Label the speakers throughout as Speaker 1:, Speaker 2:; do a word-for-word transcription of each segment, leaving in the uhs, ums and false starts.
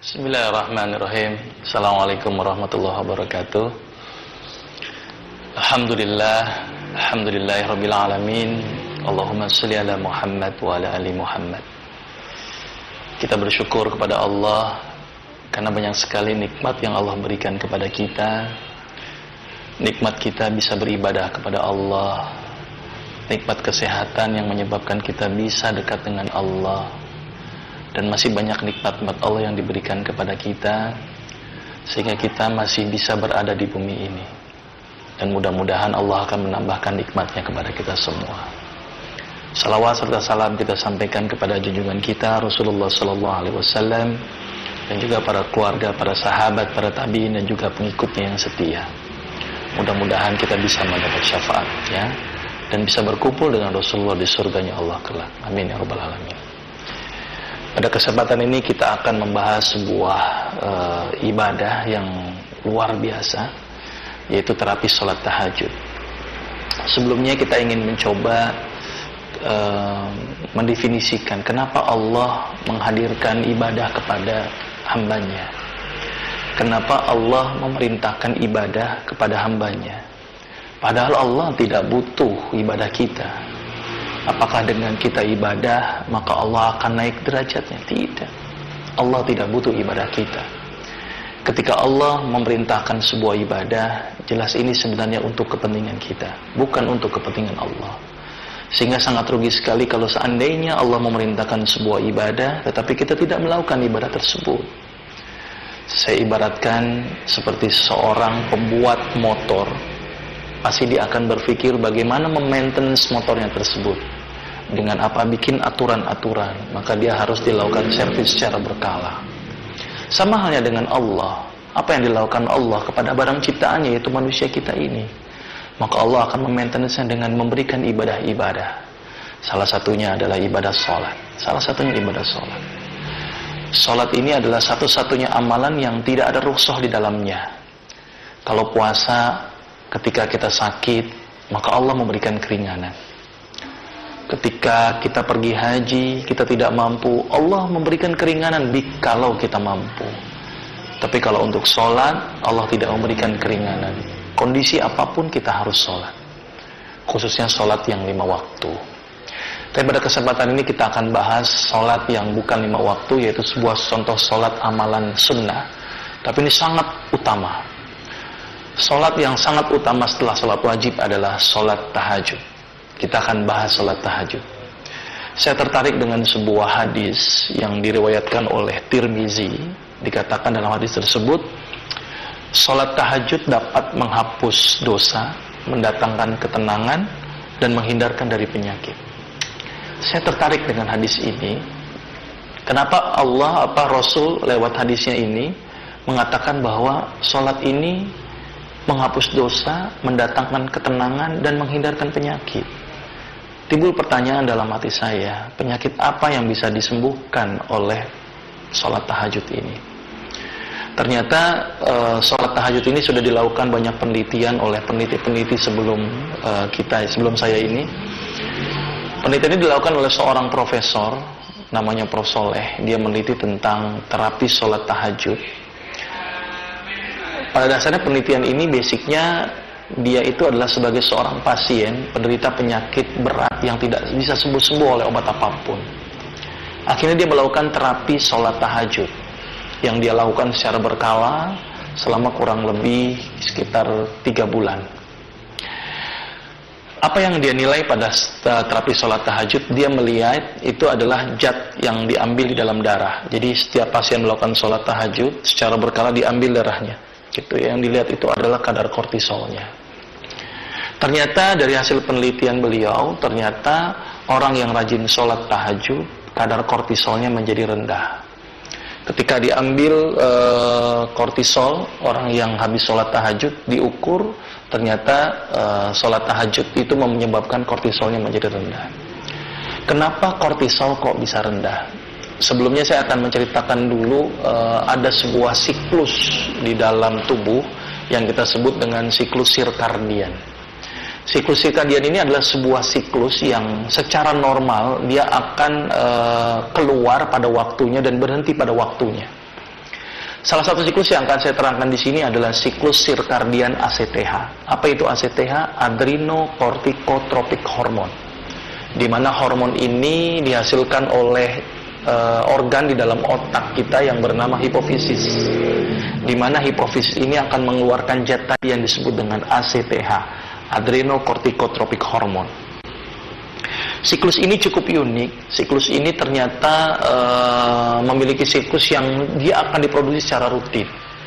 Speaker 1: Bismillahirrahmanirrahim. Assalamualaikum warahmatullahi wabarakatuh. Alhamdulillah, alhamdulillahirabbil alamin. Allahumma shalli ala Muhammad wa ala ali Muhammad. Kita bersyukur kepada Allah karena banyak sekali nikmat yang Allah berikan kepada kita. Nikmat kita bisa beribadah kepada Allah. Nikmat kesehatan yang menyebabkan kita bisa dekat dengan Allah. Dan masih banyak nikmat-nikmat Allah yang diberikan kepada kita sehingga kita masih bisa berada di bumi ini. Dan mudah-mudahan Allah akan menambahkan nikmatnya kepada kita semua. Salawat serta salam kita sampaikan kepada junjungan kita Rasulullah Sallallahu Alaihi Wasallam dan juga para keluarga, para sahabat, para tabiin dan juga pengikutnya yang setia. Mudah-mudahan kita bisa mendapat syafaatnya dan bisa berkumpul dengan Rasulullah di surganya Allah kelak. Amin ya rabbal alamin. Pada kesempatan ini kita akan membahas sebuah uh, ibadah yang luar biasa, yaitu terapi sholat tahajud. Sebelumnya kita ingin mencoba uh, mendefinisikan kenapa Allah menghadirkan ibadah kepada hambanya. Kenapa Allah memerintahkan ibadah kepada hambanya. Padahal Allah tidak butuh ibadah kita. Apakah dengan kita ibadah maka Allah akan naik derajatnya? Tidak. Allah tidak butuh ibadah kita. Ketika Allah memerintahkan sebuah ibadah, jelas ini sebenarnya untuk kepentingan kita, bukan untuk kepentingan Allah. Sehingga sangat rugi sekali kalau seandainya Allah memerintahkan sebuah ibadah tetapi kita tidak melakukan ibadah tersebut. Saya ibaratkan seperti seorang pembuat motor. Pasti dia akan berpikir bagaimana memaintenance motornya tersebut. Dengan apa? Bikin aturan-aturan. Maka dia harus dilakukan servis secara berkala. Sama halnya dengan Allah. Apa yang dilakukan Allah kepada barang ciptaannya, yaitu manusia kita ini. Maka Allah akan memaintenance-nya dengan memberikan ibadah-ibadah. Salah satunya adalah ibadah sholat. Salah satunya ibadah sholat. Sholat ini adalah satu-satunya amalan yang tidak ada rukhsah di dalamnya. Kalau puasa, ketika kita sakit, maka Allah memberikan keringanan. Ketika kita pergi haji, kita tidak mampu, Allah memberikan keringanan kalau kita mampu. Tapi kalau untuk sholat, Allah tidak memberikan keringanan. Kondisi apapun kita harus sholat. Khususnya sholat yang lima waktu. Tapi pada kesempatan ini kita akan bahas sholat yang bukan lima waktu, yaitu sebuah contoh sholat amalan sunnah. Tapi ini sangat utama. Sholat yang sangat utama setelah sholat wajib adalah sholat tahajud. Kita akan bahas sholat tahajud. Saya tertarik dengan sebuah hadis yang diriwayatkan oleh Tirmizi. Dikatakan dalam hadis tersebut, sholat tahajud dapat menghapus dosa, mendatangkan ketenangan, dan menghindarkan dari penyakit. Saya tertarik dengan hadis ini. Kenapa Allah, apa Rasul lewat hadisnya ini mengatakan bahwa sholat ini menghapus dosa, mendatangkan ketenangan, dan menghindarkan penyakit. Timbul pertanyaan dalam hati saya, penyakit apa yang bisa disembuhkan oleh sholat tahajud ini? Ternyata e, sholat tahajud ini sudah dilakukan banyak penelitian oleh peneliti-peneliti sebelum e, kita, sebelum saya ini. Penelitian ini dilakukan oleh seorang profesor, namanya Prof Soleh. Dia meneliti tentang terapi sholat tahajud. Pada dasarnya penelitian ini basicnya dia itu adalah sebagai seorang pasien penderita penyakit berat yang tidak bisa sembuh-sembuh oleh obat apapun. Akhirnya dia melakukan terapi sholat tahajud yang dia lakukan secara berkala selama kurang lebih sekitar tiga bulan. Apa yang dia nilai pada terapi sholat tahajud? Dia melihat itu adalah zat yang diambil di dalam darah. Jadi setiap pasien melakukan sholat tahajud secara berkala diambil darahnya. Gitu, yang dilihat itu adalah kadar kortisolnya. Ternyata dari hasil penelitian beliau, ternyata orang yang rajin sholat tahajud, kadar kortisolnya menjadi rendah. Ketika diambil e, kortisol, orang yang habis sholat tahajud diukur, ternyata e, sholat tahajud itu menyebabkan kortisolnya menjadi rendah. Kenapa kortisol kok bisa rendah? Sebelumnya saya akan menceritakan dulu uh, ada sebuah siklus di dalam tubuh yang kita sebut dengan siklus sirkadian. Siklus sirkadian ini adalah sebuah siklus yang secara normal dia akan uh, keluar pada waktunya dan berhenti pada waktunya. Salah satu siklus yang akan saya terangkan di sini adalah siklus sirkadian A C T H. Apa itu A C T H? Adrenocorticotropic hormone. Di mana hormon ini dihasilkan oleh uh, organ di dalam otak kita yang bernama hipofisis. Di mana hipofisis ini akan mengeluarkan zat tadi yang disebut dengan A C T H, adrenocorticotropic hormone. Siklus ini cukup unik. Siklus ini ternyata uh, memiliki siklus yang dia akan diproduksi secara rutin.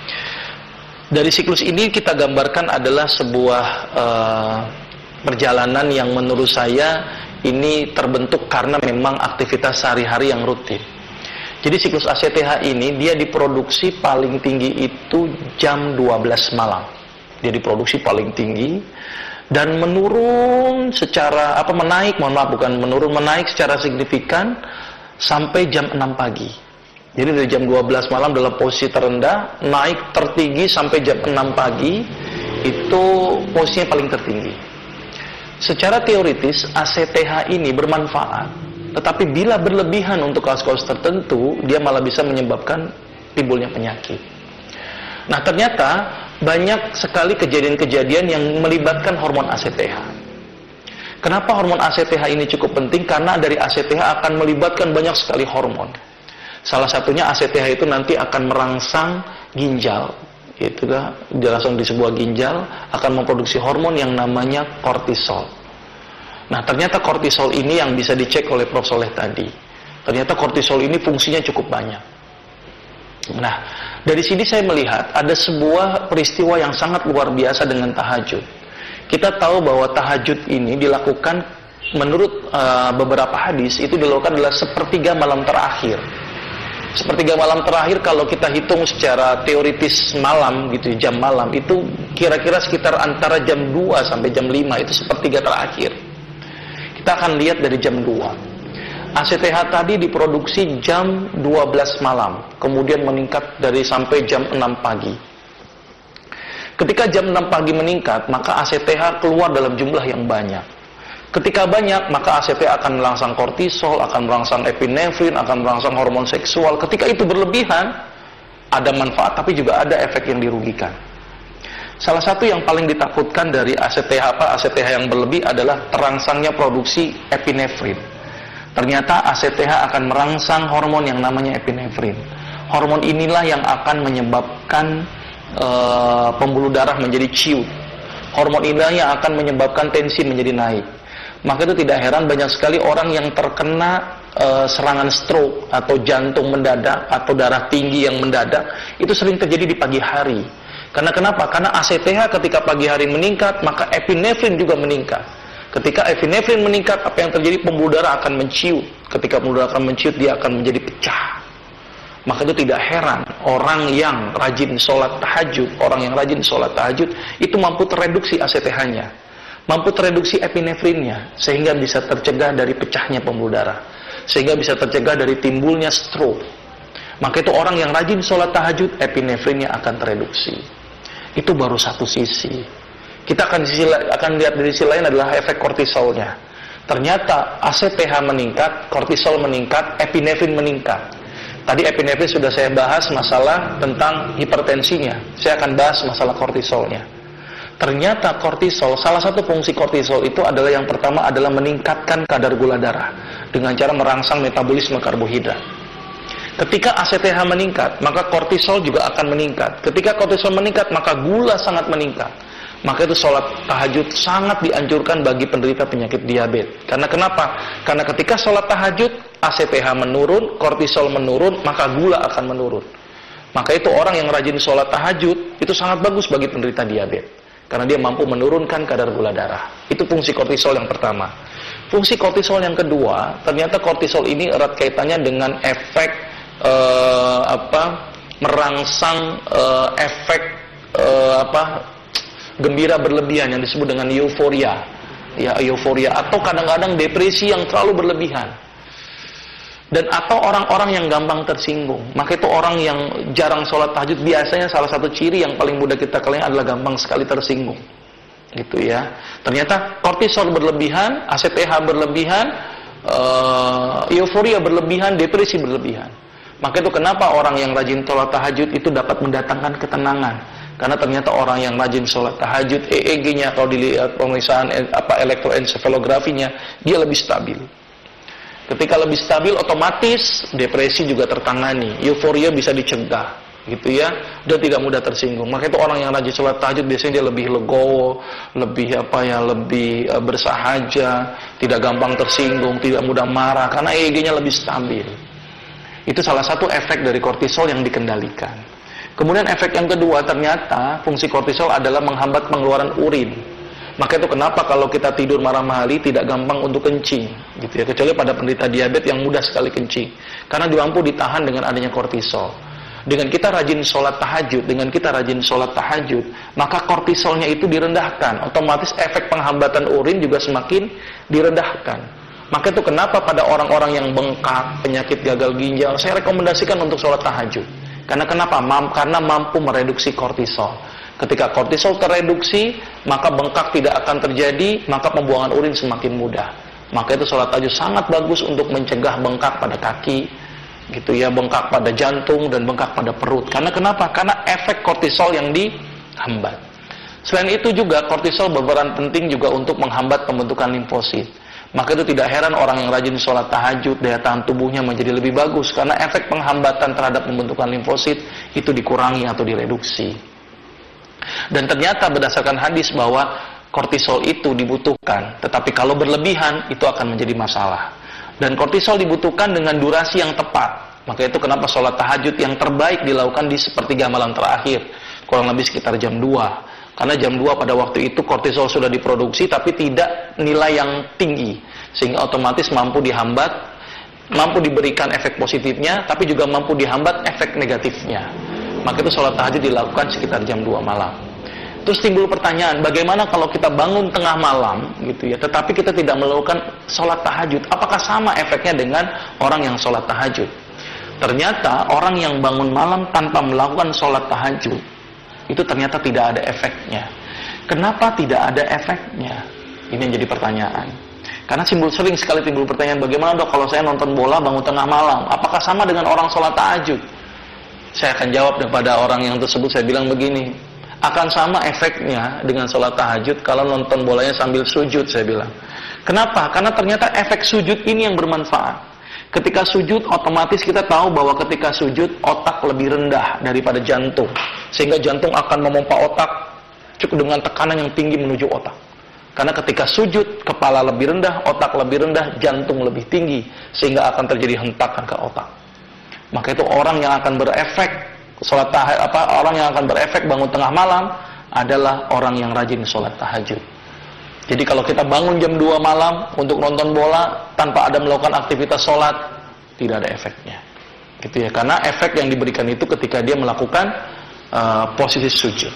Speaker 1: Dari siklus ini kita gambarkan adalah sebuah uh, perjalanan yang menurut saya ini terbentuk karena memang aktivitas sehari-hari yang rutin. Jadi siklus A C T H ini dia diproduksi paling tinggi itu jam dua belas malam. Dia diproduksi paling tinggi dan menurun secara apa menaik, mohon maaf bukan menurun, menaik secara signifikan sampai jam enam pagi. Jadi dari jam dua belas malam dalam posisi terendah, naik tertinggi sampai jam enam pagi, itu posisinya paling tertinggi. Secara teoritis A C T H ini bermanfaat, tetapi bila berlebihan untuk kasus-kasus tertentu, dia malah bisa menyebabkan timbulnya penyakit. Nah, ternyata banyak sekali kejadian-kejadian yang melibatkan hormon A C T H. Kenapa hormon A C T H ini cukup penting? Karena dari A C T H akan melibatkan banyak sekali hormon. Salah satunya A C T H itu nanti akan merangsang ginjal. Itu kan langsung di sebuah ginjal akan memproduksi hormon yang namanya kortisol. Nah, ternyata kortisol ini yang bisa dicek oleh Prof Soleh tadi. Ternyata kortisol ini fungsinya cukup banyak. Nah, dari sini saya melihat ada sebuah peristiwa yang sangat luar biasa dengan tahajud. Kita tahu bahwa tahajud ini dilakukan menurut uh, beberapa hadis itu dilakukan adalah sepertiga malam terakhir. Sepertiga malam terakhir kalau kita hitung secara teoritis malam gitu, jam malam itu kira-kira sekitar antara jam dua sampai jam lima itu sepertiga terakhir. Kita akan lihat dari jam dua. A C T H tadi diproduksi jam dua belas malam, kemudian meningkat dari sampai jam enam pagi. Ketika jam enam pagi meningkat, maka A C T H keluar dalam jumlah yang banyak. Ketika banyak, maka A C T H akan merangsang kortisol, akan merangsang epinefrin, akan merangsang hormon seksual. Ketika itu berlebihan, ada manfaat tapi juga ada efek yang dirugikan. Salah satu yang paling ditakutkan dari A C T H apa A C T H yang berlebih adalah terangsangnya produksi epinefrin. Ternyata A C T H akan merangsang hormon yang namanya epinefrin. Hormon inilah yang akan menyebabkan e, pembuluh darah menjadi ciut. Hormon inilah yang akan menyebabkan tensi menjadi naik. Maka itu tidak heran banyak sekali orang yang terkena e, serangan stroke atau jantung mendadak atau darah tinggi yang mendadak itu sering terjadi di pagi hari. Karena kenapa? Karena A C T H ketika pagi hari meningkat, maka epinefrin juga meningkat. Ketika epinefrin meningkat, apa yang terjadi? Pembuluh darah akan menciut. Ketika pembuluh darah akan menciut, dia akan menjadi pecah. Maka itu tidak heran orang yang rajin sholat tahajud, orang yang rajin sholat tahajud itu mampu tereduksi A C T H-nya, mampu tereduksi epinefrinnya, sehingga bisa tercegah dari pecahnya pembuluh darah, sehingga bisa tercegah dari timbulnya stroke. Maka itu orang yang rajin sholat tahajud, epinefrinnya akan tereduksi. Itu baru satu sisi. Kita akan, sisi, akan lihat dari sisi lain adalah efek kortisolnya. Ternyata A C T H meningkat, kortisol meningkat, epinefrin meningkat. Tadi epinefrin sudah saya bahas masalah tentang hipertensinya. Saya akan bahas masalah kortisolnya. Ternyata kortisol, salah satu fungsi kortisol itu adalah yang pertama adalah meningkatkan kadar gula darah dengan cara merangsang metabolisme karbohidrat. Ketika A C T H meningkat, maka kortisol juga akan meningkat. Ketika kortisol meningkat, maka gula sangat meningkat. Maka itu sholat tahajud sangat dianjurkan bagi penderita penyakit diabetes. Karena kenapa? Karena ketika sholat tahajud, A C T H menurun, kortisol menurun, maka gula akan menurun. Maka itu orang yang rajin sholat tahajud, itu sangat bagus bagi penderita diabetes. Karena dia mampu menurunkan kadar gula darah. Itu fungsi kortisol yang pertama. Fungsi kortisol yang kedua, ternyata kortisol ini erat kaitannya dengan efek, eh, apa, merangsang eh, efek, eh, apa, gembira berlebihan yang disebut dengan euforia, ya euforia atau kadang-kadang depresi yang terlalu berlebihan, dan atau orang-orang yang gampang tersinggung. Maka itu orang yang jarang sholat tahajud biasanya salah satu ciri yang paling mudah kita kelihatan adalah gampang sekali tersinggung, gitu ya. Ternyata kortisol berlebihan, A C T H berlebihan, uh, euforia berlebihan, depresi berlebihan. Maka itu kenapa orang yang rajin sholat tahajud itu dapat mendatangkan ketenangan. Karena ternyata orang yang rajin sholat tahajud, E E G-nya kalau dilihat pemeriksaan apa elektroencephalografinya, dia lebih stabil. Ketika lebih stabil, otomatis depresi juga tertangani, euforia bisa dicegah, gitu ya, dan tidak mudah tersinggung. Maka itu orang yang rajin sholat tahajud biasanya dia lebih legowo, lebih apa ya, lebih uh, bersahaja, tidak gampang tersinggung, tidak mudah marah, karena E E G-nya lebih stabil. Itu salah satu efek dari kortisol yang dikendalikan. Kemudian efek yang kedua, ternyata fungsi kortisol adalah menghambat pengeluaran urin. Maka itu kenapa kalau kita tidur malam hari tidak gampang untuk kencing, gitu ya, kecuali pada penderita diabetes yang mudah sekali kencing, karena mampu ditahan dengan adanya kortisol. Dengan kita rajin sholat tahajud, dengan kita rajin sholat tahajud, maka kortisolnya itu direndahkan, otomatis efek penghambatan urin juga semakin direndahkan. Maka itu kenapa pada orang-orang yang bengkak, penyakit gagal ginjal, saya rekomendasikan untuk sholat tahajud. Karena kenapa? Mam, karena mampu mereduksi kortisol. Ketika kortisol tereduksi, maka bengkak tidak akan terjadi, maka pembuangan urin semakin mudah. Maka itu sholat tahajud sangat bagus untuk mencegah bengkak pada kaki, gitu ya, bengkak pada jantung dan bengkak pada perut. Karena kenapa? Karena efek kortisol yang dihambat. Selain itu juga kortisol berperan penting juga untuk menghambat pembentukan limfosit. Maka itu tidak heran orang yang rajin sholat tahajud, daya tahan tubuhnya menjadi lebih bagus karena efek penghambatan terhadap pembentukan limfosit itu dikurangi atau direduksi. Dan ternyata berdasarkan hadis bahwa kortisol itu dibutuhkan, tetapi kalau berlebihan itu akan menjadi masalah. Dan kortisol dibutuhkan dengan durasi yang tepat. Maka itu kenapa sholat tahajud yang terbaik dilakukan di sepertiga malam terakhir, kurang lebih sekitar jam dua. Karena jam dua pada waktu itu kortisol sudah diproduksi tapi tidak nilai yang tinggi, sehingga otomatis mampu dihambat, mampu diberikan efek positifnya, tapi juga mampu dihambat efek negatifnya. Maka itu sholat tahajud dilakukan sekitar jam dua malam. Terus timbul pertanyaan, bagaimana kalau kita bangun tengah malam gitu ya, tetapi kita tidak melakukan sholat tahajud, apakah sama efeknya dengan orang yang sholat tahajud? Ternyata orang yang bangun malam tanpa melakukan sholat tahajud itu ternyata tidak ada efeknya. Kenapa tidak ada efeknya? Ini yang jadi pertanyaan. Karena simbol sering sekali timbul pertanyaan, bagaimana dok kalau saya nonton bola bangun tengah malam, apakah sama dengan orang sholat tahajud? Saya akan jawab kepada orang yang tersebut, saya bilang begini, akan sama efeknya dengan sholat tahajud kalau nonton bolanya sambil sujud, saya bilang. Kenapa? Karena ternyata efek sujud ini yang bermanfaat. Ketika sujud, otomatis kita tahu bahwa ketika sujud, otak lebih rendah daripada jantung. Sehingga jantung akan memompa otak cukup dengan tekanan yang tinggi menuju otak. Karena ketika sujud, kepala lebih rendah, otak lebih rendah, jantung lebih tinggi. Sehingga akan terjadi hentakan ke otak. Maka itu orang yang akan berefek, sholat tahajud, apa, orang yang akan berefek bangun tengah malam adalah orang yang rajin sholat tahajud. Jadi kalau kita bangun jam dua malam untuk nonton bola tanpa ada melakukan aktivitas sholat, tidak ada efeknya. Gitu ya, karena efek yang diberikan itu ketika dia melakukan uh, posisi sujud.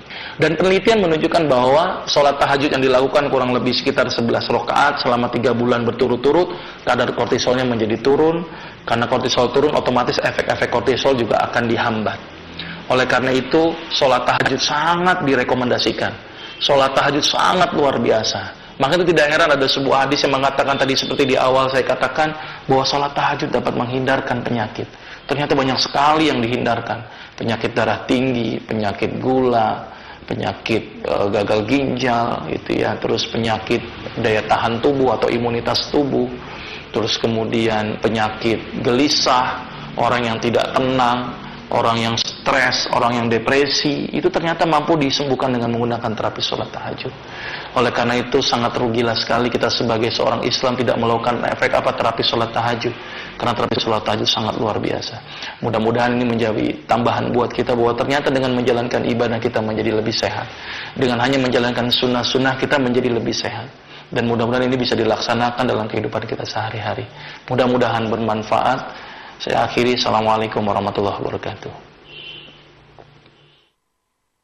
Speaker 1: Dan penelitian menunjukkan bahwa sholat tahajud yang dilakukan kurang lebih sekitar sebelas rakaat selama tiga bulan berturut-turut, kadar kortisolnya menjadi turun. Karena kortisol turun, otomatis efek-efek kortisol juga akan dihambat. Oleh karena itu, sholat tahajud sangat direkomendasikan. Sholat tahajud sangat luar biasa. Maka itu tidak heran ada sebuah hadis yang mengatakan tadi seperti di awal saya katakan bahwa sholat tahajud dapat menghindarkan penyakit. Ternyata banyak sekali yang dihindarkan. Penyakit darah tinggi, penyakit gula, penyakit e, gagal ginjal, gitu ya. Terus penyakit daya tahan tubuh atau imunitas tubuh. Terus kemudian penyakit gelisah, orang yang tidak tenang, orang yang stres, orang yang depresi, itu ternyata mampu disembuhkan dengan menggunakan terapi sholat tahajud. Oleh karena itu sangat rugilah sekali kita sebagai seorang Islam tidak melakukan efek apa terapi sholat tahajud. Karena terapi sholat tahajud sangat luar biasa. Mudah-mudahan ini menjadi tambahan buat kita bahwa ternyata dengan menjalankan ibadah kita menjadi lebih sehat. Dengan hanya menjalankan sunnah-sunnah kita menjadi lebih sehat. Dan mudah-mudahan ini bisa dilaksanakan dalam kehidupan kita sehari-hari. Mudah-mudahan bermanfaat. Saya akhiri. Assalamualaikum warahmatullahi wabarakatuh.